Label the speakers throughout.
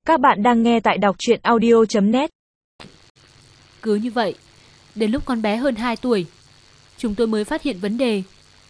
Speaker 1: Các bạn đang nghe tại đọc truyện audio.net.
Speaker 2: Cứ như vậy, đến lúc con bé hơn 2 tuổi, chúng tôi mới phát hiện vấn đề.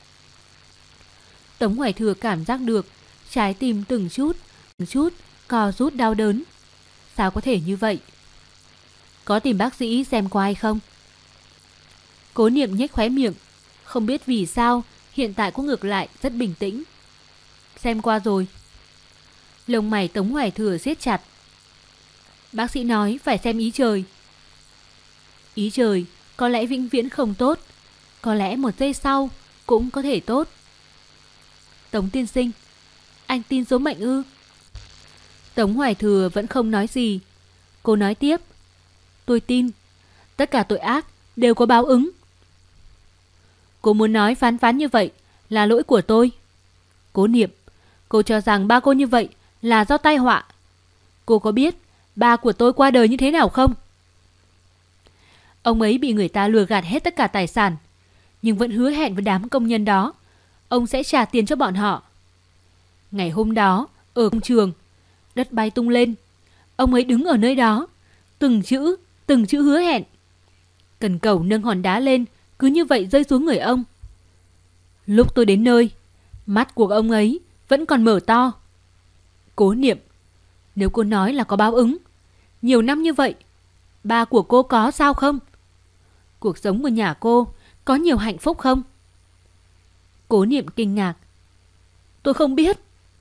Speaker 2: Tống Hoài Thừa cảm giác được trái tim từng chút co rút đau đớn. Sao có thể như vậy? Có tìm bác sĩ xem qua hay không? Cố Niệm nhếch khóe miệng, không biết vì sao hiện tại cô ngược lại rất bình tĩnh. Xem qua rồi. Lông mày Tống Hoài Thừa siết chặt. Bác sĩ nói phải xem ý trời. Ý trời có lẽ vĩnh viễn không tốt, có lẽ một giây sau cũng có thể tốt. Tống tiên sinh, anh tin số mệnh ư? Tống Hoài Thừa vẫn không nói gì. Cô nói tiếp, tôi tin, tất cả tội ác đều có báo ứng. Cô muốn nói phán như vậy là lỗi của tôi. Cố Niệm, cô cho rằng ba cô như vậy là do tai họa. Cô có biết ba của tôi qua đời như thế nào không? Ông ấy bị người ta lừa gạt hết tất cả tài sản, nhưng vẫn hứa hẹn với đám công nhân đó ông sẽ trả tiền cho bọn họ. Ngày hôm đó, ở công trường, đất bay tung lên. Ông ấy đứng ở nơi đó, từng chữ hứa hẹn. Cần cẩu nâng hòn đá lên, cứ như vậy rơi xuống người ông. Lúc tôi đến nơi, mắt của ông ấy vẫn còn mở to. Cố Niệm, nếu cô nói là có báo ứng, nhiều năm như vậy, ba của cô có sao không? Cuộc sống của nhà cô có nhiều hạnh phúc không? Cố Niệm kinh ngạc. Tôi không biết.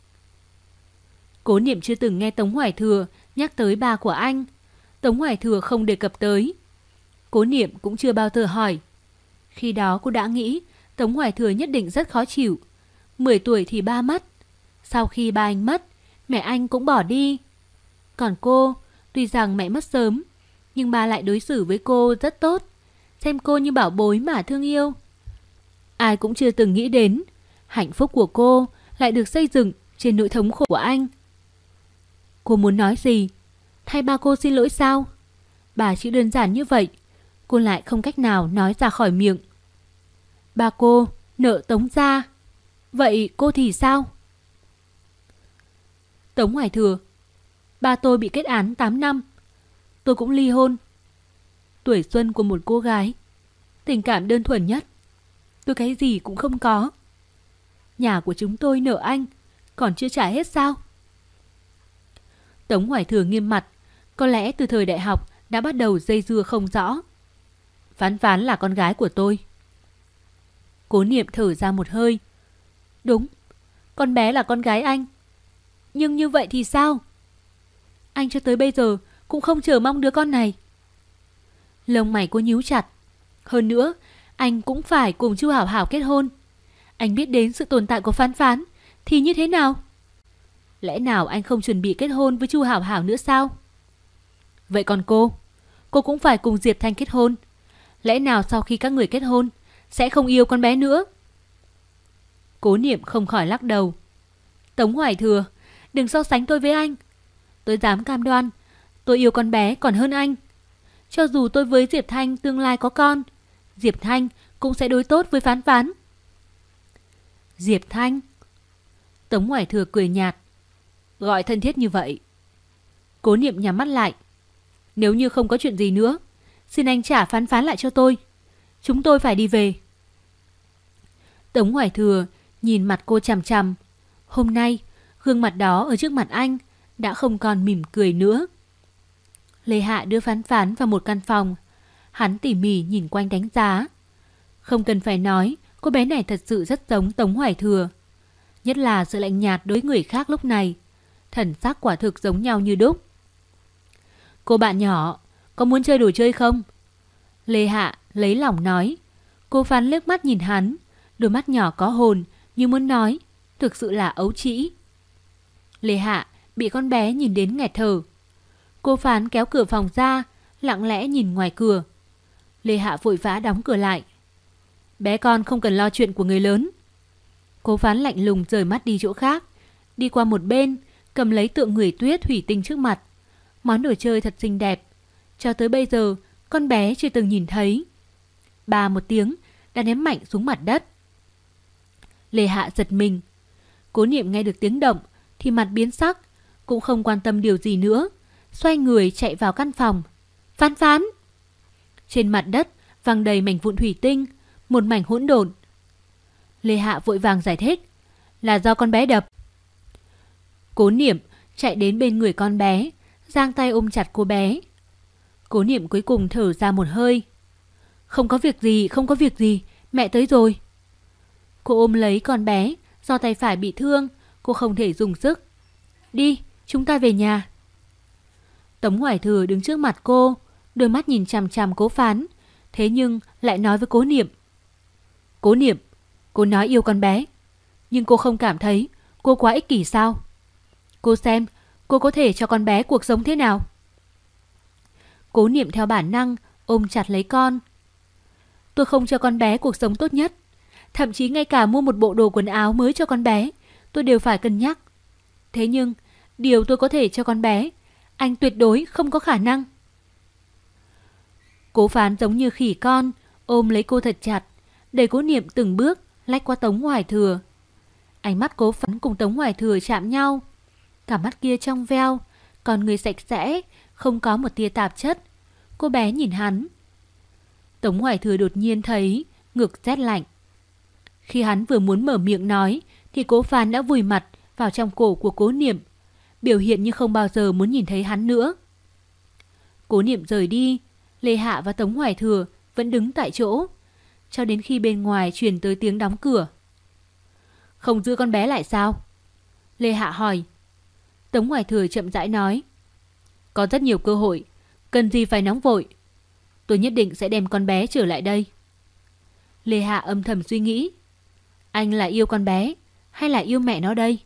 Speaker 2: Cố Niệm chưa từng nghe Tống Hoài Thừa nhắc tới ba của anh. Tống Hoài Thừa không đề cập tới. Cố Niệm cũng chưa bao giờ hỏi. Khi đó cô đã nghĩ Tống Hoài Thừa nhất định rất khó chịu. 10 tuổi thì ba mất. Sau khi ba anh mất, mẹ anh cũng bỏ đi. Còn cô, tuy rằng mẹ mất sớm, nhưng ba lại đối xử với cô rất tốt, xem cô như bảo bối mà thương yêu. Ai cũng chưa từng nghĩ đến hạnh phúc của cô lại được xây dựng trên nỗi thống khổ của anh. Cô muốn nói gì? Thay ba cô xin lỗi sao? Bà chỉ đơn giản như vậy, cô lại không cách nào nói ra khỏi miệng. Ba cô nợ Tống gia, vậy cô thì sao? Tống Hoài Thừa, ba tôi bị kết án 8 năm. Tôi cũng ly hôn. Tuổi xuân của một cô gái, tình cảm đơn thuần nhất, tôi cái gì cũng không có. Nhà của chúng tôi nợ anh, còn chưa trả hết sao? Tống Hoài Thừa nghiêm mặt, có lẽ từ thời đại học đã bắt đầu dây dưa không rõ. Phán là con gái của tôi. Cố Niệm thở ra một hơi. Đúng, con bé là con gái anh. Nhưng như vậy thì sao? Anh cho tới bây giờ cũng không chờ mong đứa con này. Lông mày cô nhíu chặt. Hơn nữa, anh cũng phải cùng Chu Hảo Hảo kết hôn. Anh biết đến sự tồn tại của Phán thì như thế nào? Lẽ nào anh không chuẩn bị kết hôn với Chu Hảo Hảo nữa sao? Vậy còn cô cũng phải cùng Diệp Thanh kết hôn. Lẽ nào sau khi các người kết hôn sẽ không yêu con bé nữa? Cố Niệm không khỏi lắc đầu. Tống Hoài Thừa, đừng so sánh tôi với anh. Tôi dám cam đoan, tôi yêu con bé còn hơn anh. Cho dù tôi với Diệp Thanh tương lai có con, Diệp Thanh cũng sẽ đối tốt với Phán. Diệp Thanh? Tống Hoài Thừa cười nhạt. Gọi thân thiết như vậy. Cố Niệm nhắm mắt lại. Nếu như không có chuyện gì nữa, xin anh trả Phán lại cho tôi. Chúng tôi phải đi về. Tống Hoài Thừa nhìn mặt cô chằm chằm. Hôm nay, gương mặt đó ở trước mặt anh đã không còn mỉm cười nữa. Lê Hạ đưa Phán vào một căn phòng. Hắn tỉ mỉ nhìn quanh đánh giá. Không cần phải nói, cô bé này thật sự rất giống Tống Hoài Thừa. Nhất là sự lạnh nhạt đối với người khác lúc này. Thần sắc quả thực giống nhau như đúc. Cô bạn nhỏ, có muốn chơi đồ chơi không? Lê Hạ lấy lòng nói. Cô Phán liếc mắt nhìn hắn, đôi mắt nhỏ có hồn như muốn nói, thực sự là ấu trĩ. Lê Hạ bị con bé nhìn đến nghẹt thở. Cô Phán kéo cửa phòng ra, lặng lẽ nhìn ngoài cửa. Lê Hạ vội vã đóng cửa lại. Bé con không cần lo chuyện của người lớn. Cô Phán lạnh lùng rời mắt đi chỗ khác, đi qua một bên, cầm lấy tượng người tuyết thủy tinh trước mặt. Món đồ chơi thật xinh đẹp, cho tới bây giờ con bé chưa từng nhìn thấy. Ba một tiếng đã ném mạnh xuống mặt đất. Lê Hạ giật mình. Cố Niệm nghe được tiếng động thì mặt biến sắc. cũng không quan tâm điều gì nữa, xoay người chạy vào căn phòng. Phán Phán! Trên mặt đất văng đầy mảnh vụn thủy tinh, một mảnh hỗn độn. Lê Hạ vội vàng giải thích, là do con bé đập. Cố Niệm chạy đến bên người con bé, giang tay ôm chặt cô bé. Cố Niệm cuối cùng thở ra một hơi. Không có việc gì, không có việc gì, mẹ tới rồi. Cô ôm lấy con bé, do tay phải bị thương, cô không thể dùng sức. Đi, chúng ta về nhà. Tống Hoài Thừa đứng trước mặt cô, đôi mắt nhìn chằm chằm Cố Phán, thế nhưng lại nói với Cố Niệm. Cố Niệm, cô nói yêu con bé, nhưng cô không cảm thấy cô quá ích kỷ sao? Cô xem, cô có thể cho con bé cuộc sống thế nào? Cố Niệm theo bản năng ôm chặt lấy con. Tôi không cho con bé cuộc sống tốt nhất, thậm chí ngay cả mua một bộ đồ quần áo mới cho con bé, tôi đều phải cân nhắc. Thế nhưng, điều tôi có thể cho con bé, anh tuyệt đối không có khả năng. Cố Phán giống như khỉ con, ôm lấy cô thật chặt, đẩy Cố Niệm từng bước lách qua Tống Hoài Thừa. Ánh mắt Cố Phán cùng Tống Hoài Thừa chạm nhau, cả mắt kia trong veo, còn người sạch sẽ, không có một tia tạp chất. Cô bé nhìn hắn. Tống Hoài Thừa đột nhiên thấy ngực rét lạnh. Khi hắn vừa muốn mở miệng nói thì Cố Phán đã vùi mặt vào trong cổ của Cố Niệm, biểu hiện như không bao giờ muốn nhìn thấy hắn nữa. Cố Niệm rời đi, Lê Hạ và Tống Hoài Thừa vẫn đứng tại chỗ, cho đến khi bên ngoài truyền tới tiếng đóng cửa. Không giữ con bé lại sao? Lê Hạ hỏi. Tống Hoài Thừa chậm rãi nói. Có rất nhiều cơ hội, cần gì phải nóng vội. Tôi nhất định sẽ đem con bé trở lại đây. Lê Hạ âm thầm suy nghĩ. Anh là yêu con bé hay là yêu mẹ nó đây?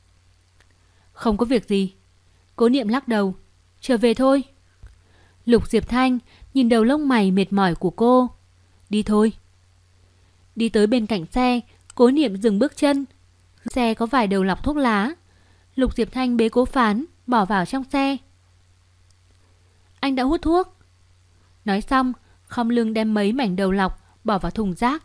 Speaker 2: Không có việc gì. Cố Niệm lắc đầu. Trở về thôi. Lục Diệp Thanh nhìn đầu lông mày mệt mỏi của cô. Đi thôi. Đi tới bên cạnh xe, Cố Niệm dừng bước chân. Xe có vài đầu lọc thuốc lá. Lục Diệp Thanh bế Cố Phán bỏ vào trong xe. Anh đã hút thuốc. Nói xong, khom lưng đem mấy mảnh đầu lọc bỏ vào thùng rác.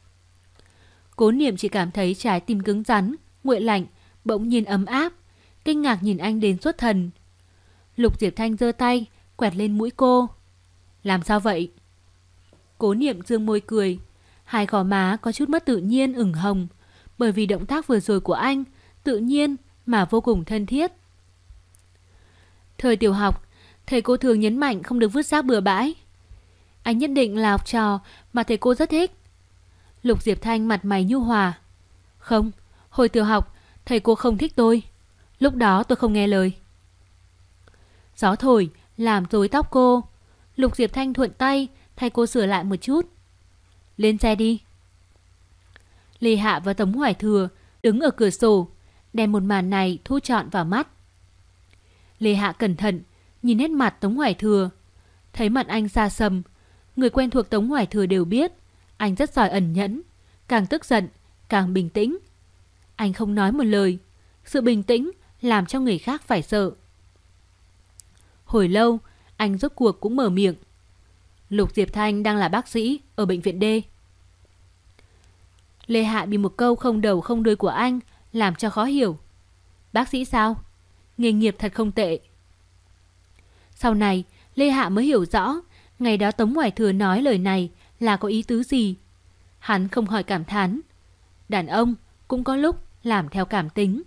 Speaker 2: Cố Niệm chỉ cảm thấy trái tim cứng rắn, nguội lạnh, bỗng nhiên ấm áp, kinh ngạc nhìn anh đến xuất thần. Lục Diệp Thanh giơ tay quẹt lên mũi cô. Làm sao vậy? Cố Niệm dương môi cười, hai gò má có chút mất tự nhiên ửng hồng, bởi vì động tác vừa rồi của anh tự nhiên mà vô cùng thân thiết. Thời tiểu học, thầy cô thường nhấn mạnh không được vứt rác bừa bãi. Anh nhất định là học trò mà thầy cô rất thích. Lục Diệp Thanh mặt mày nhu hòa. Không, hồi tiểu học thầy cô không thích tôi. Lúc đó tôi không nghe lời. Gió thổi làm rối tóc cô. Lục Diệp Thanh thuận tay thay cô sửa lại một chút. Lên xe đi. Lê Hạ và Tống Hoài Thừa đứng ở cửa sổ, đem một màn này thu trọn vào mắt. Lê Hạ cẩn thận nhìn nét mặt Tống Hoài Thừa, thấy mặt anh xa sầm. Người quen thuộc Tống Hoài Thừa đều biết anh rất giỏi ẩn nhẫn, càng tức giận càng bình tĩnh. Anh không nói một lời, sự bình tĩnh làm cho người khác phải sợ. Hồi lâu, anh rốt cuộc cũng mở miệng. Lục Diệp Thanh đang là bác sĩ ở bệnh viện D. Lê Hạ bị một câu không đầu không đuôi của anh làm cho khó hiểu. Bác sĩ sao? Nghề nghiệp thật không tệ. Sau này, Lê Hạ mới hiểu rõ ngày đó Tống Hoài Thừa nói lời này là có ý tứ gì. Hắn không hỏi cảm thán. Đàn ông cũng có lúc làm theo cảm tính.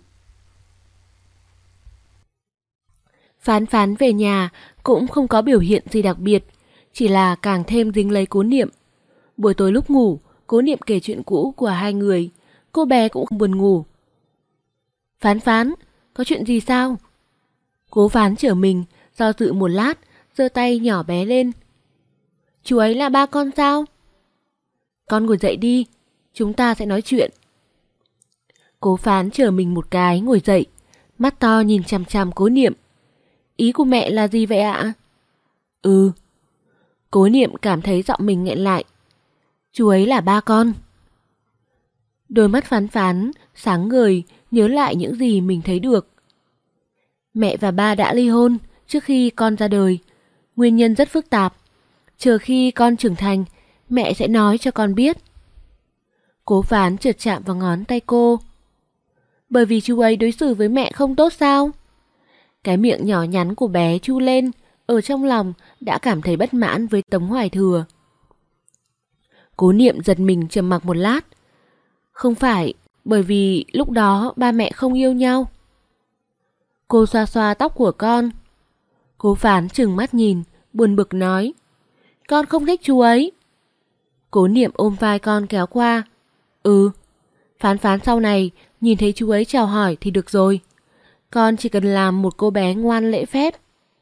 Speaker 3: Phán Phán về nhà cũng không có biểu hiện gì đặc biệt, chỉ là càng thêm dính lấy Cố Niệm. Buổi tối lúc ngủ, Cố Niệm kể chuyện cũ của hai người, cô bé cũng không buồn ngủ. Phán Phán, có chuyện gì sao? Cố Phán trở mình, do dự một lát, giơ tay nhỏ bé lên. Chú ấy là ba con sao? Con ngồi dậy đi, chúng ta sẽ nói chuyện. Cố Phán trở mình một cái ngồi dậy, mắt to nhìn chằm chằm Cố Niệm. Ý của mẹ là gì vậy ạ? Ừ. Cố Niệm cảm thấy giọng mình nghẹn lại. Chú ấy là ba con. Đôi mắt Phán Phán sáng ngời, nhớ lại những gì mình thấy được. Mẹ và ba đã ly hôn trước khi con ra đời. Nguyên nhân rất phức tạp. Chờ khi con trưởng thành, mẹ sẽ nói cho con biết. Cố Phán chợt chạm vào ngón tay cô. Bởi vì chú ấy đối xử với mẹ không tốt sao? Cái miệng nhỏ nhắn của bé chu lên, ở trong lòng đã cảm thấy bất mãn với Tống Hoài Thừa. Cố Niệm giật mình trầm mặc một lát. Không phải bởi vì lúc đó ba mẹ không yêu nhau. Cô xoa xoa tóc của con. Cố Phán trừng mắt nhìn, buồn bực nói. Con không thích chú ấy. Cố Niệm ôm vai con kéo qua. Phán Phán sau này nhìn thấy chú ấy chào hỏi thì được rồi. Con chỉ cần làm một cô bé ngoan lễ phép.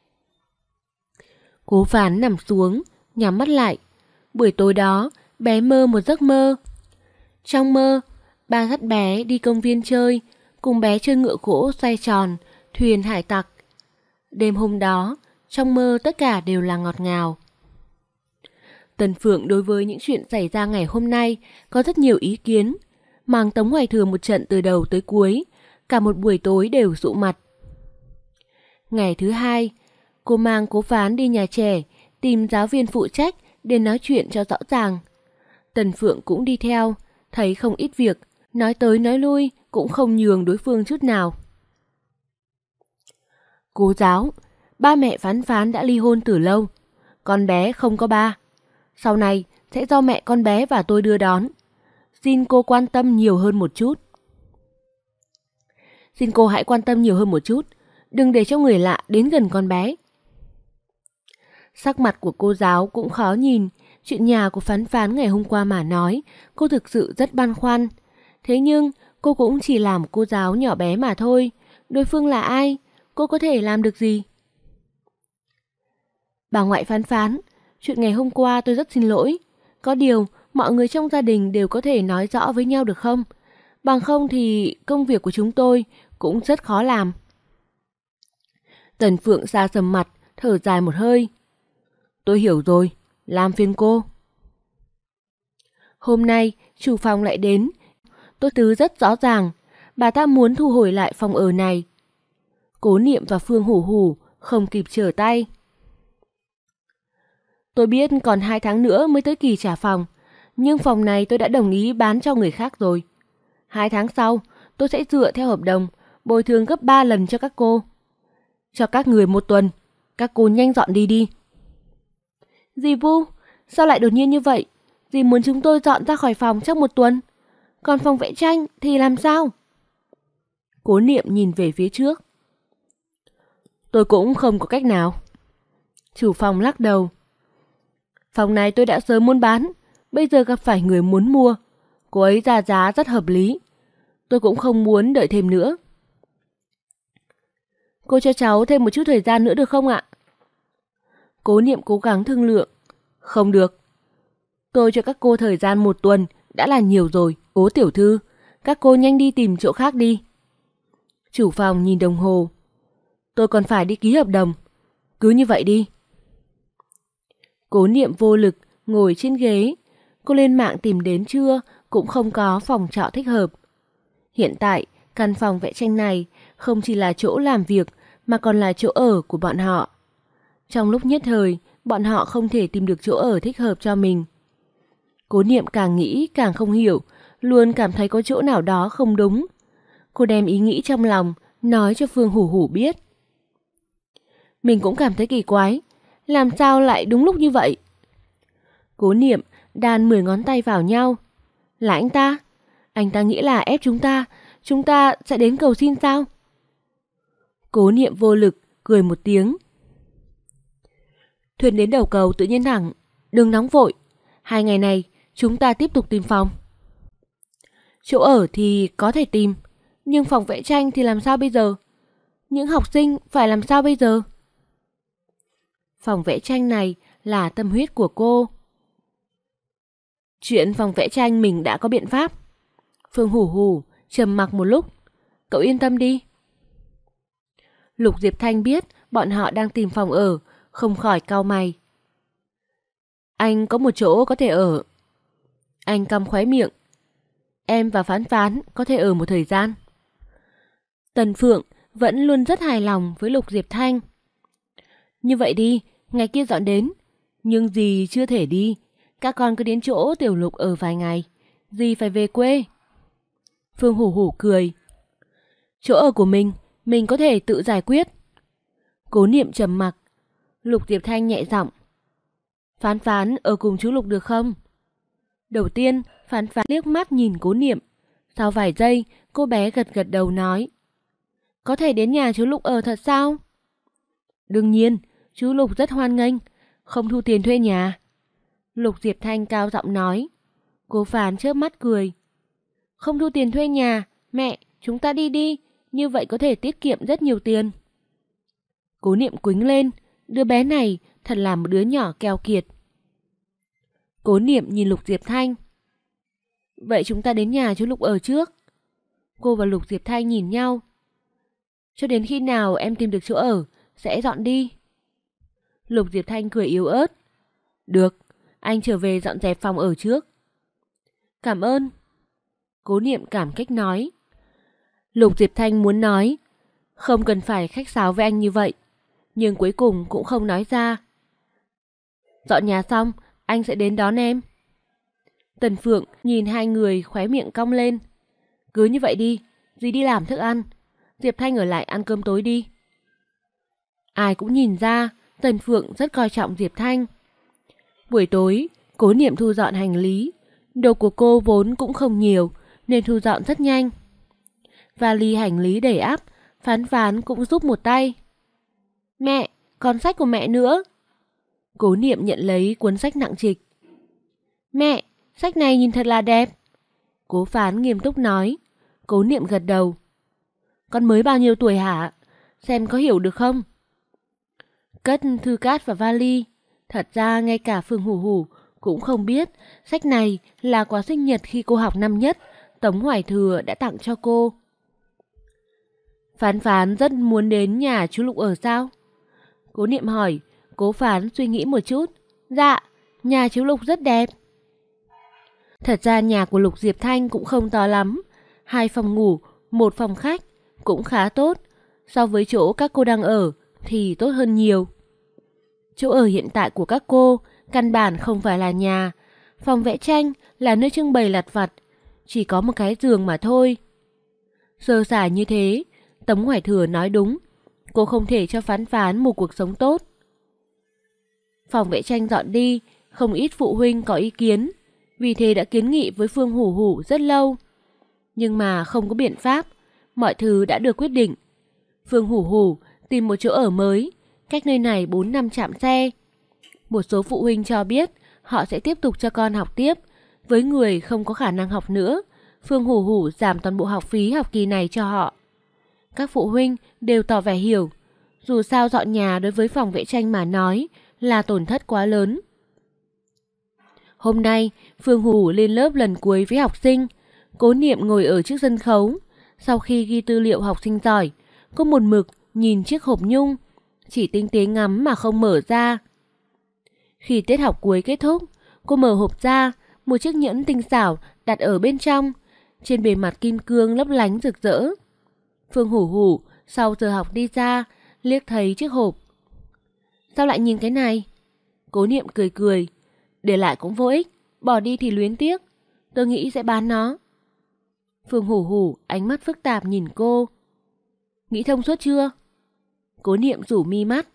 Speaker 3: Cố Phán nằm xuống, nhắm mắt lại. Buổi tối đó, bé mơ một giấc mơ. Trong mơ, ba dắt bé đi công viên chơi, cùng bé chơi ngựa gỗ xoay tròn, thuyền hải tặc. Đêm hôm đó, trong mơ tất cả đều là ngọt ngào. Tần Phượng đối với những chuyện xảy ra ngày hôm nay có rất nhiều ý kiến, mang Tống Hoài Thừa một trận từ đầu tới cuối, cả một buổi tối đều sụ mặt. Ngày thứ hai, cô mang Cố Phán đi nhà trẻ, tìm giáo viên phụ trách để nói chuyện cho rõ ràng. Tần Phượng cũng đi theo, thấy không ít việc, nói tới nói lui cũng không nhường đối phương chút nào. Cô giáo, ba mẹ Phán Phán đã ly hôn từ lâu, con bé không có ba. Sau này sẽ do mẹ con bé và tôi đưa đón. Xin cô quan tâm nhiều hơn một chút. Xin cô hãy quan tâm nhiều hơn một chút, đừng để cho người lạ đến gần con bé. Sắc mặt của cô giáo cũng khó nhìn, chuyện nhà của Phán Phán ngày hôm qua mà nói, cô thực sự rất băn khoăn. Thế nhưng cô cũng chỉ là một cô giáo nhỏ bé mà thôi, đối phương là ai, cô có thể làm được gì? Bà ngoại Phán Phán, chuyện ngày hôm qua tôi rất xin lỗi. Có điều, mọi người trong gia đình đều có thể nói rõ với nhau được không? Bằng không thì công việc của chúng tôi cũng rất khó làm. Tần Phượng xa sầm mặt, thở dài một hơi. Tôi hiểu rồi, làm phiền cô. Hôm nay, chủ phòng lại đến. Tôi tứ rất rõ ràng, bà ta muốn thu hồi lại phòng ở này. Cố Niệm và Phương Hủ Hủ không kịp trở tay. Tôi biết còn 2 tháng nữa mới tới kỳ trả phòng, nhưng phòng này tôi đã đồng ý bán cho người khác rồi. 2 tháng sau, tôi sẽ dựa theo hợp đồng, bồi thường gấp 3 lần cho các cô. Cho các người 1 tuần, các cô nhanh dọn đi đi. Dì Vu, sao lại đột nhiên như vậy? Dì muốn chúng tôi dọn ra khỏi phòng trong 1 tuần. Còn phòng vẽ tranh thì làm sao? Cố Niệm nhìn về phía trước. Tôi cũng không có cách nào. Chủ phòng lắc đầu. Phòng này tôi đã sớm muốn bán, bây giờ gặp phải người muốn mua. Cô ấy ra giá rất hợp lý. Tôi cũng không muốn đợi thêm nữa. Cô cho cháu thêm một chút thời gian nữa được không ạ? Cố Niệm cố gắng thương lượng. Không được. Tôi cho các cô thời gian 1 tuần đã là nhiều rồi. Cố tiểu thư, các cô nhanh đi tìm chỗ khác đi. Chủ phòng nhìn đồng hồ. Tôi còn phải đi ký hợp đồng. Cứ như vậy đi. Cố Niệm vô lực ngồi trên ghế. Cô lên mạng tìm đến trưa cũng không có phòng trọ thích hợp. Hiện tại, căn phòng vẽ tranh này không chỉ là chỗ làm việc mà còn là chỗ ở của bọn họ. Trong lúc nhất thời, bọn họ không thể tìm được chỗ ở thích hợp cho mình. Cố Niệm càng nghĩ càng không hiểu, luôn cảm thấy có chỗ nào đó không đúng. Cô đem ý nghĩ trong lòng nói cho Phương Hủ Hủ biết. Mình cũng cảm thấy kỳ quái, làm sao lại đúng lúc như vậy? Cố Niệm đan 10 ngón tay vào nhau. Là anh ta? Anh ta nghĩ là ép chúng ta sẽ đến cầu xin sao? Cố Niệm vô lực, cười một tiếng. Thuyền đến đầu cầu tự nhiên thẳng, đừng nóng vội. 2 ngày này chúng ta tiếp tục tìm phòng. Chỗ ở thì có thể tìm, nhưng phòng vẽ tranh thì làm sao bây giờ? Những học sinh phải làm sao bây giờ? Phòng vẽ tranh này là tâm huyết của cô. Chuyện phòng vẽ tranh mình đã có biện pháp. Phương Hủ Hủ trầm mặc một lúc. Cậu yên tâm đi. Lục Diệp Thanh biết bọn họ đang tìm phòng ở, không khỏi cau mày. Anh có một chỗ có thể ở. Anh cong khóe miệng. Em và Phán Phán có thể ở một thời gian. Tần Phượng vẫn luôn rất hài lòng với Lục Diệp Thanh. Như vậy đi, ngày kia dọn đến. Nhưng dì chưa thể đi. Các con cứ đến chỗ Tiểu Lục ở vài ngày. Dì phải về quê. Phương Hủ Hủ cười. Chỗ ở của mình có thể tự giải quyết. Cố Niệm trầm mặc. Lục Diệp Thanh nhẹ giọng. Phán Phán ở cùng chú Lục được không? Đầu tiên, Phán Phán liếc mắt nhìn Cố Niệm. Sau vài giây, cô bé gật gật đầu nói. Có thể đến nhà chú Lục ở thật sao? Đương nhiên, chú Lục rất hoan nghênh, không thu tiền thuê nhà. Lục Diệp Thanh cao giọng nói. Cô Phán chớp mắt cười. Không thu tiền thuê nhà, mẹ, chúng ta đi đi, như vậy có thể tiết kiệm rất nhiều tiền. Cố Niệm quĩnh lên, đứa bé này thật là một đứa nhỏ keo kiệt. Cố Niệm nhìn Lục Diệp Thanh. Vậy chúng ta đến nhà chú Lục ở trước. Cô và Lục Diệp Thanh nhìn nhau. Cho đến khi nào em tìm được chỗ ở, sẽ dọn đi. Lục Diệp Thanh cười yếu ớt. Được, anh trở về dọn dẹp phòng ở trước. Cảm ơn. Cố Niệm cảm kích nói. Lục Diệp Thanh muốn nói, không cần phải khách sáo với anh như vậy, nhưng cuối cùng cũng không nói ra. Dọn nhà xong, anh sẽ đến đón em. Tần Phượng nhìn hai người khóe miệng cong lên. Cứ như vậy đi, dì đi làm thức ăn, Diệp Thanh ở lại ăn cơm tối đi. Ai cũng nhìn ra, Tần Phượng rất coi trọng Diệp Thanh. Buổi tối, Cố Niệm thu dọn hành lý. Đồ của cô vốn cũng không nhiều, nên thu dọn rất nhanh. Vali hành lý đầy ắp, Phán Phán cũng giúp một tay. Mẹ, còn sách của mẹ nữa. Cố Niệm nhận lấy cuốn sách nặng trịch. Mẹ, sách này nhìn thật là đẹp. Cố Phán nghiêm túc nói. Cố Niệm gật đầu. Con mới bao nhiêu tuổi hả? Xem có hiểu được không? Cất thư cát và vali. Thật ra ngay cả Phương Hủ Hủ cũng không biết sách này là quà sinh nhật khi cô học năm nhất, Tống Hoài Thừa đã tặng cho cô. Phán Phán rất muốn đến nhà chú Lục ở sao? Cố Niệm hỏi. Cố Phán suy nghĩ một chút. Dạ, nhà chú Lục rất đẹp. Thật ra nhà của Lục Diệp Thanh cũng không to lắm. 2 phòng ngủ, 1 phòng khách, cũng khá tốt. So với chỗ các cô đang ở thì tốt hơn nhiều. Chỗ ở hiện tại của các cô căn bản không phải là nhà. Phòng vẽ tranh là nơi trưng bày lặt vặt, chỉ có một cái giường mà thôi. Sơ sài như thế, Tống Hoài Thừa nói đúng. Cô không thể cho Phán Phán một cuộc sống tốt. Phòng vẽ tranh dọn đi, không ít phụ huynh có ý kiến, vì thế đã kiến nghị với Phương Hủ Hủ rất lâu. Nhưng mà không có biện pháp, mọi thứ đã được quyết định. Phương Hủ Hủ tìm một chỗ ở mới, cách nơi này 4 năm trạm xe. Một số phụ huynh cho biết họ sẽ tiếp tục cho con học tiếp. Với người không có khả năng học nữa, Phương Hủ Hủ giảm toàn bộ học phí học kỳ này cho họ. Các phụ huynh đều tỏ vẻ hiểu. Dù sao dọn nhà đối với phòng vẽ tranh mà nói là tổn thất quá lớn. Hôm nay, Phương Hủ Hủ lên lớp lần cuối với học sinh. Cố Niệm ngồi ở trước sân khấu. Sau khi ghi tư liệu học sinh giỏi, cô một mực nhìn chiếc hộp nhung, chỉ tinh tế ngắm mà không mở ra. Khi tiết học cuối kết thúc, cô mở hộp ra, một chiếc nhẫn tinh xảo đặt ở bên trong, trên bề mặt kim cương lấp lánh rực rỡ. Phương Hủ Hủ sau giờ học đi ra, liếc thấy chiếc hộp. Sao lại nhìn cái này? Cố Niệm cười cười. Để lại cũng vô ích, bỏ đi thì luyến tiếc. Tôi nghĩ sẽ bán nó. Phương Hủ Hủ ánh mắt phức tạp nhìn cô. Nghĩ thông suốt chưa? Cố Niệm rủ mi mắt.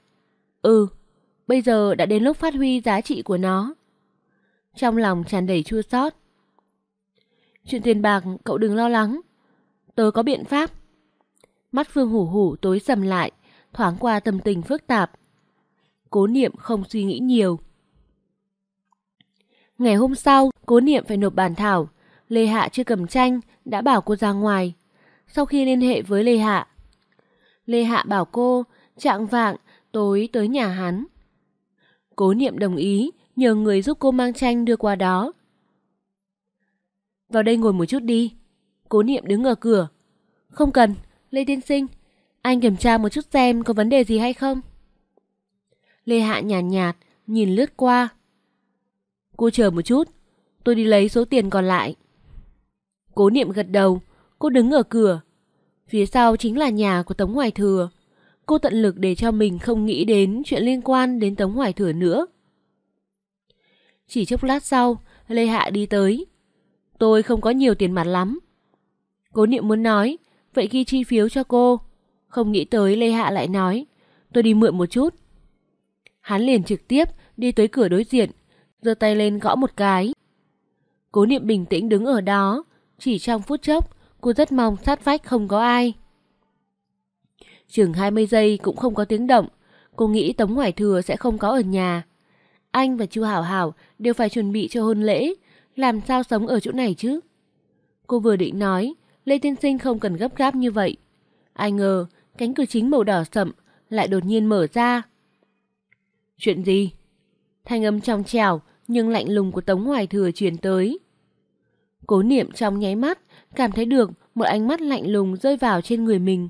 Speaker 3: Bây giờ đã đến lúc phát huy giá trị của nó. Trong lòng tràn đầy chua xót. Chuyện tiền bạc cậu đừng lo lắng, tôi có biện pháp. Mắt Phương Hủ Hủ tối sầm lại, thoáng qua tâm tình phức tạp. Cố Niệm không suy nghĩ nhiều. Ngày hôm sau, Cố Niệm phải nộp bản thảo. Lê Hạ chưa cầm tranh, đã bảo cô ra ngoài. Sau khi liên hệ với Lê Hạ bảo cô chạng vạng tối tới nhà hắn. Cố Niệm đồng ý, nhờ người giúp cô mang tranh đưa qua đó. Vào đây ngồi một chút đi. Cố Niệm đứng ở cửa. Không cần, Lê tiên sinh, anh kiểm tra một chút xem có vấn đề gì hay không. Lê Hạ nhàn nhạt, nhìn lướt qua. Cô chờ một chút, tôi đi lấy số tiền còn lại. Cố Niệm gật đầu, cô đứng ở cửa. Phía sau chính là nhà của Tống Hoài Thừa. Cô tận lực để cho mình không nghĩ đến chuyện liên quan đến Tống Hoài Thừa nữa. Chỉ chốc lát sau, Lê Hạ đi tới. Tôi không có nhiều tiền mặt lắm. Cố Niệm muốn nói, vậy ghi chi phiếu cho cô. Không nghĩ tới Lê Hạ lại nói, tôi đi mượn một chút. Hắn liền trực tiếp đi tới cửa đối diện, giơ tay lên gõ một cái. Cố Niệm bình tĩnh đứng ở đó, chỉ trong phút chốc, cô rất mong sát vách không có ai. Chừng 20 giây cũng không có tiếng động, cô nghĩ Tống Hoài Thừa sẽ không có ở nhà. Anh và Chu Hảo Hảo đều phải chuẩn bị cho hôn lễ, làm sao sống ở chỗ này chứ? Cô vừa định nói, Lê Tiên Sinh không cần gấp gáp như vậy. Ai ngờ, cánh cửa chính màu đỏ sậm lại đột nhiên mở ra. Chuyện gì? Thanh âm trong trẻo nhưng lạnh lùng của Tống Hoài Thừa truyền tới. Cố Niệm trong nháy mắt cảm thấy được một ánh mắt lạnh lùng rơi vào trên người mình.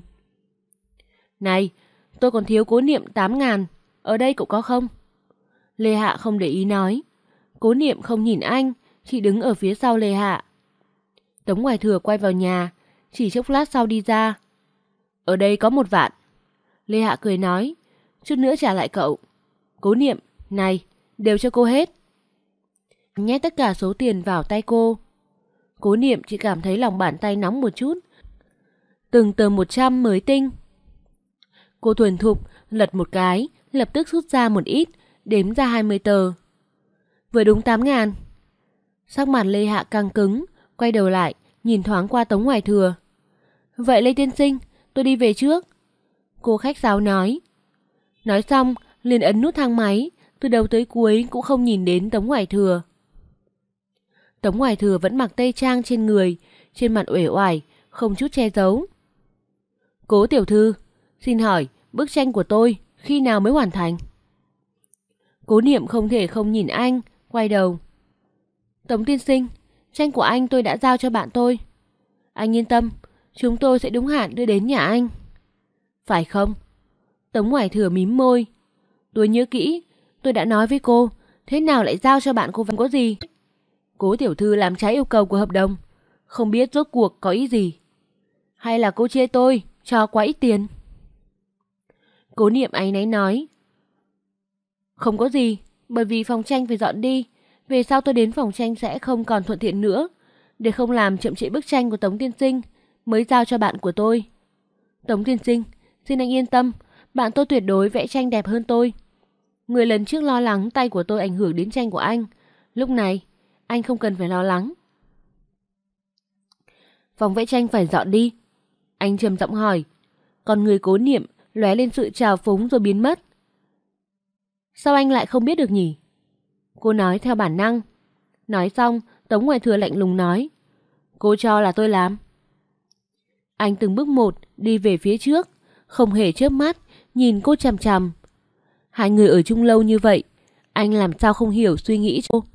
Speaker 3: Này, tôi còn thiếu Cố Niệm 8.000, ở đây cậu có không? Lê Hạ không để ý nói. Cố Niệm không nhìn anh, chỉ đứng ở phía sau Lê Hạ. Tống Hoài Thừa quay vào nhà, chỉ chốc lát sau đi ra. Ở đây có 1 vạn. Lê Hạ cười nói, chút nữa trả lại cậu. Cố Niệm, này, đều cho cô hết. Nhét tất cả số tiền vào tay cô. Cố Niệm chỉ cảm thấy lòng bàn tay nóng một chút. Từng tờ 100 mới tinh. Cô thuần thục lật một cái, lập tức rút ra một ít, đếm ra 20 tờ. Vừa đúng 8.000. Sắc mặt Lê Hạ căng cứng, quay đầu lại, nhìn thoáng qua Tống Hoài Thừa. Vậy Lê Tiên Sinh, tôi đi về trước. Cô khách sáo nói. Nói xong, liền ấn nút thang máy, từ đầu tới cuối cũng không nhìn đến Tống Hoài Thừa. Tống Hoài Thừa vẫn mặc tây trang trên người, trên mặt uể oải, không chút che giấu. Cố tiểu thư, xin hỏi, bức tranh của tôi khi nào mới hoàn thành? Cố Niệm không thể không nhìn anh, quay đầu. Tống tiên sinh, tranh của anh tôi đã giao cho bạn tôi. Anh yên tâm, chúng tôi sẽ đúng hạn đưa đến nhà anh. Phải không? Tống Hoài Thừa mím môi. Tôi nhớ kỹ, tôi đã nói với cô, thế nào lại giao cho bạn cô vẫn có gì? Cố tiểu thư làm trái yêu cầu của hợp đồng, không biết rốt cuộc có ý gì. Hay là cô chê tôi cho quá ít tiền? Cố Niệm áy náy nói. Không có gì, bởi vì phòng tranh phải dọn đi. Về sau tôi đến phòng tranh sẽ không còn thuận tiện nữa. Để không làm chậm trễ bức tranh của Tống tiên sinh, mới giao cho bạn của tôi. Tống tiên sinh, xin anh yên tâm, bạn tôi tuyệt đối vẽ tranh đẹp hơn tôi. Người lần trước lo lắng tay của tôi ảnh hưởng đến tranh của anh, lúc này anh không cần phải lo lắng. Phòng vẽ tranh phải dọn đi. Anh trầm giọng hỏi. Còn người Cố Niệm lóe lên sự trào phúng rồi biến mất. Sao anh lại không biết được nhỉ? Cô nói theo bản năng. Nói xong, Tống Hoài Thừa lạnh lùng nói. Cô cho là tôi làm. Anh từng bước một đi về phía trước, không hề chớp mắt, nhìn cô chằm chằm. Hai người ở chung lâu như vậy, anh làm sao không hiểu suy nghĩ cô.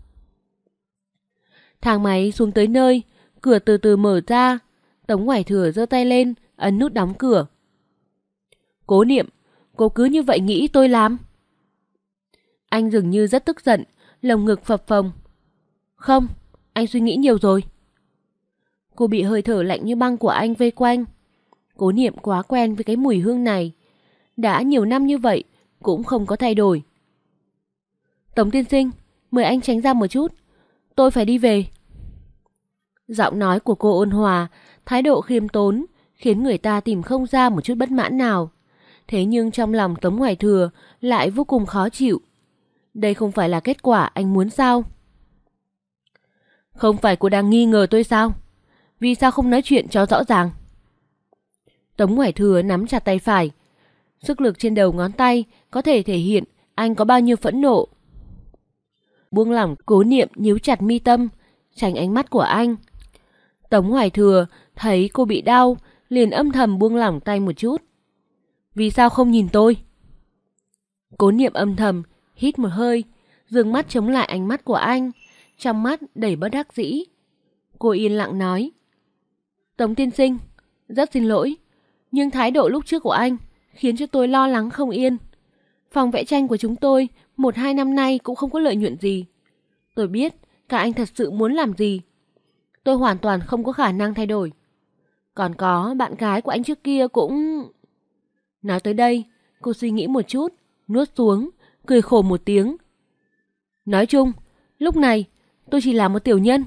Speaker 3: Thang máy xuống tới nơi, cửa từ từ mở ra. Tống Hoài Thừa giơ tay lên, ấn nút đóng cửa. Cố Niệm, cô cứ như vậy nghĩ tôi làm? Anh dường như rất tức giận, lồng ngực phập phồng. Không, anh suy nghĩ nhiều rồi. Cô bị hơi thở lạnh như băng của anh vây quanh. Cố Niệm quá quen với cái mùi hương này. Đã nhiều năm như vậy, cũng không có thay đổi. Tống tiên sinh, mời anh tránh ra một chút. Tôi phải đi về. Giọng nói của cô ôn hòa, thái độ khiêm tốn, khiến người ta tìm không ra một chút bất mãn nào. Thế nhưng trong lòng Tống Hoài Thừa lại vô cùng khó chịu. Đây không phải là kết quả anh muốn sao? Không phải cô đang nghi ngờ tôi sao? Vì sao không nói chuyện cho rõ ràng? Tống Hoài Thừa nắm chặt tay phải. Sức lực trên đầu ngón tay có thể thể hiện anh có bao nhiêu phẫn nộ. Buông lỏng, Cố Niệm nhíu chặt mi tâm, tránh ánh mắt của anh. Tống Hoài Thừa thấy cô bị đau, liền âm thầm buông lỏng tay một chút. Vì sao không nhìn tôi? Cố Niệm âm thầm hít một hơi, dường mắt chống lại ánh mắt của anh, trong mắt đầy bất đắc dĩ. Cô yên lặng nói. Tống tiên sinh, rất xin lỗi, nhưng thái độ lúc trước của anh khiến cho tôi lo lắng không yên. Phòng vẽ tranh của chúng tôi 1-2 năm nay cũng không có lợi nhuận gì. Tôi biết cả anh thật sự muốn làm gì. Tôi hoàn toàn không có khả năng thay đổi. Còn có bạn gái của anh trước kia cũng... Nói tới đây, cô suy nghĩ một chút, nuốt xuống, cười khổ một tiếng. Nói chung, lúc này tôi chỉ là một tiểu nhân.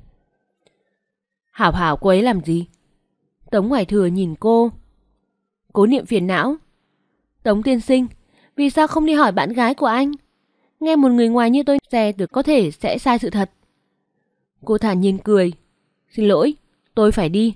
Speaker 3: Hảo hảo cô ấy làm gì? Tống Hoài Thừa nhìn cô. Cố Niệm phiền não. Tống tiên sinh, vì sao không đi hỏi bạn gái của anh? Nghe một người ngoài như tôi xe được có thể sẽ sai sự thật. Cô thản nhiên cười. Xin lỗi, tôi phải đi.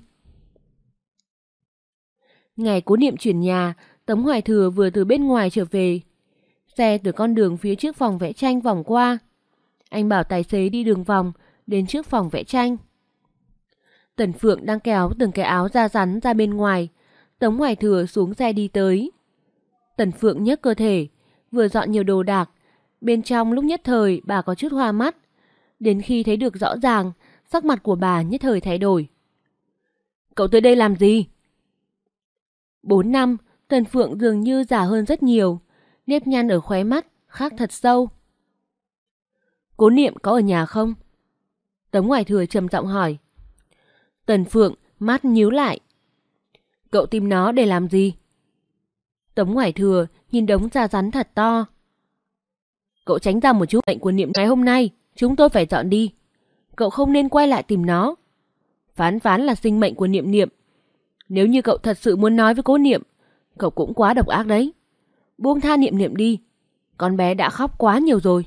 Speaker 3: Ngày Cố Niệm chuyển nhà, Tống Hoài Thừa vừa từ bên ngoài trở về. Xe từ con đường phía trước phòng vẽ tranh vòng qua. Anh bảo tài xế đi đường vòng đến trước phòng vẽ tranh. Tần Phượng đang kéo từng cái áo da rắn ra bên ngoài. Tống Hoài Thừa xuống xe đi tới. Tần Phượng nhấc cơ thể, vừa dọn nhiều đồ đạc. Bên trong lúc nhất thời bà có chút hoa mắt. Đến khi thấy được rõ ràng, sắc mặt của bà nhất thời thay đổi. Cậu tới đây làm gì? 4 năm, Tần Phượng dường như già hơn rất nhiều. Nếp nhăn ở khóe mắt, khác thật sâu. Cố Niệm có ở nhà không? Tống Hoài Thừa trầm giọng hỏi. Tần Phượng mắt nhíu lại. Cậu tìm nó để làm gì? Tống Hoài Thừa nhìn đống da rắn thật to. Cậu tránh ra một chút, bệnh của Niệm ngày hôm nay chúng tôi phải dọn đi. Cậu không nên quay lại tìm nó. Phán Phán là sinh mệnh của Niệm Niệm. Nếu như cậu thật sự muốn nói với Cố Niệm, cậu cũng quá độc ác đấy. Buông tha Niệm Niệm đi. Con bé đã khóc quá nhiều rồi.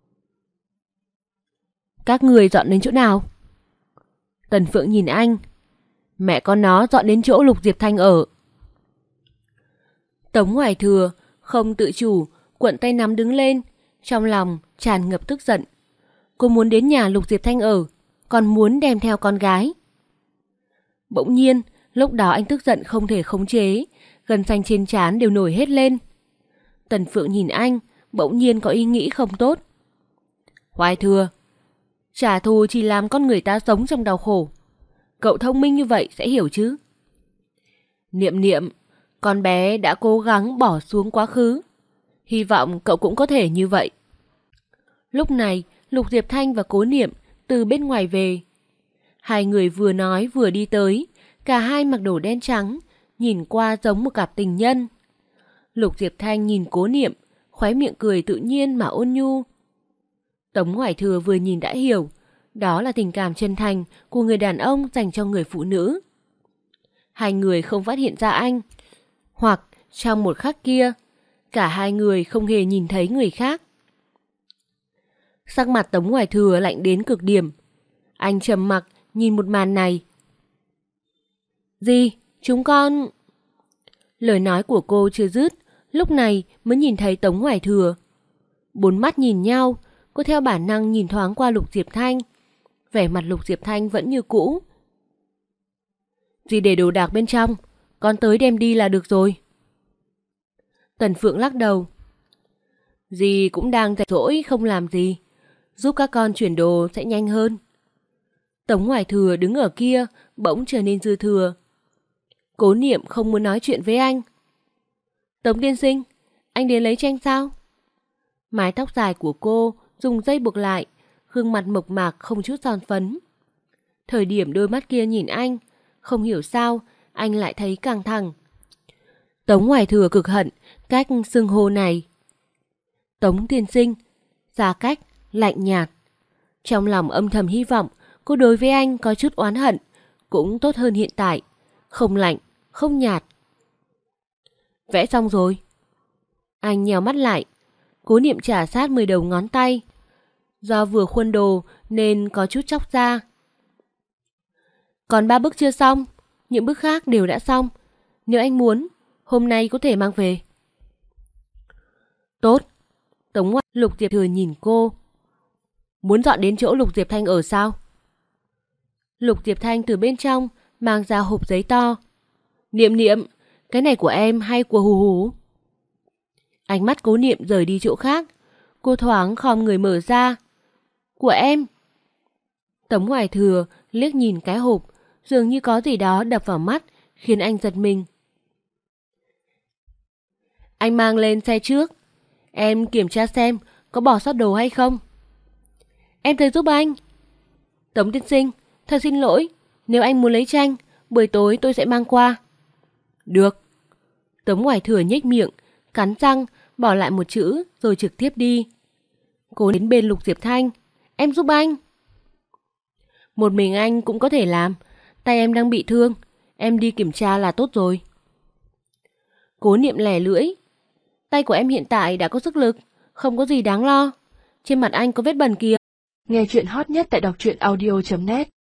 Speaker 3: Các người dọn đến chỗ nào? Tần Phượng nhìn anh. Mẹ con nó dọn đến chỗ Lục Diệp Thanh ở. Tống Hoài Thừa không tự chủ cuộn tay nắm đứng lên, trong lòng tràn ngập tức giận. Cô muốn đến nhà Lục Diệp Thanh ở, còn muốn đem theo con gái. Bỗng nhiên, lúc đó anh tức giận không thể khống chế, gân xanh trên trán đều nổi hết lên. Tần Phượng nhìn anh, bỗng nhiên có ý nghĩ không tốt. Hoài Thừa, trả thù chỉ làm con người ta sống trong đau khổ. Cậu thông minh như vậy sẽ hiểu chứ. Niệm Niệm, con bé đã cố gắng bỏ xuống quá khứ. Hy vọng cậu cũng có thể như vậy. Lúc này, Lục Diệp Thanh và Cố Niệm từ bên ngoài về. Hai người vừa nói vừa đi tới, cả hai mặc đồ đen trắng, nhìn qua giống một cặp tình nhân. Lục Diệp Thanh nhìn Cố Niệm, khóe miệng cười tự nhiên mà ôn nhu. Tống Hoài Thừa vừa nhìn đã hiểu, đó là tình cảm chân thành của người đàn ông dành cho người phụ nữ. Hai người không phát hiện ra anh, hoặc trong một khắc kia, cả hai người không hề nhìn thấy người khác. Sắc mặt Tống Hoài Thừa lạnh đến cực điểm. Anh trầm mặc nhìn một màn này. Gì? Chúng con... Lời nói của cô chưa dứt, lúc này mới nhìn thấy Tống Hoài Thừa. Bốn mắt nhìn nhau, cô theo bản năng nhìn thoáng qua Lục Diệp Thanh. Vẻ mặt Lục Diệp Thanh vẫn như cũ. Dì để đồ đạc bên trong, con tới đem đi là được rồi. Tần Phượng lắc đầu. Dì cũng đang rảnh rỗi không làm gì, giúp các con chuyển đồ sẽ nhanh hơn. Tống Hoài Thừa đứng ở kia bỗng trở nên dư thừa. Cố Niệm không muốn nói chuyện với anh. Tống tiên sinh, anh đến lấy tranh sao? Mái tóc dài của cô dùng dây buộc lại, gương mặt mộc mạc không chút son phấn. Thời điểm đôi mắt kia nhìn anh, không hiểu sao anh lại thấy căng thẳng. Tống Hoài Thừa cực hận cách xưng hô này. Tống tiên sinh, xa cách, lạnh nhạt. Trong lòng âm thầm hy vọng cô đối với anh có chút oán hận, cũng tốt hơn hiện tại. Không lạnh, không nhạt. Vẽ xong rồi. Anh nhèo mắt lại. Cố Niệm trả sát 10 đầu ngón tay. Do vừa khuôn đồ nên có chút chóc ra. Còn 3 bức chưa xong, những bức khác đều đã xong. Nếu anh muốn, hôm nay có thể mang về. Tốt. Lục Diệp Thừa nhìn cô. Muốn dọn đến chỗ Lục Diệp Thanh ở sao? Lục Diệp Thanh từ bên trong mang ra hộp giấy to. Niệm Niệm, cái này của em hay của Hù Hù? Ánh mắt Cố Niệm rời đi chỗ khác. Cô thoáng khom người mở ra. Của em. Tống Hoài Thừa liếc nhìn cái hộp, dường như có gì đó đập vào mắt, khiến anh giật mình. Anh mang lên xe trước. Em kiểm tra xem có bỏ sót đồ hay không. Em tới giúp anh. Tống tiên sinh, thật xin lỗi, nếu anh muốn lấy tranh, buổi tối tôi sẽ mang qua. Được. Tống Hoài Thừa nhếch miệng, cắn răng, bỏ lại một chữ rồi trực tiếp đi. Cô đến bên Lục Diệp Thanh. Em giúp anh. Một mình anh cũng có thể làm. Tay em đang bị thương, em đi kiểm tra là tốt rồi. Cố Niệm lẻ lưỡi. Tay của em hiện tại đã có sức lực, không có gì đáng lo. Trên mặt anh có vết bẩn kìa.
Speaker 1: Nghe chuyện hot nhất tại đọc truyện audio.net